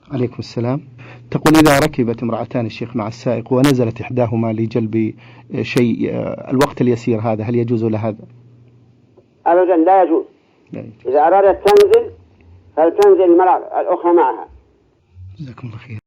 عليكم السلام. تقول إذا ركبت امرأتان الشيخ مع السائق ونزلت إحداهما لجلب شيء الوقت اليسير هذا، هل يجوز لها هذا؟ أبدا لا يجوز. إذا أرادت تنزل فلتنزل المرأة الأخرى معها. جزاكم الله خير.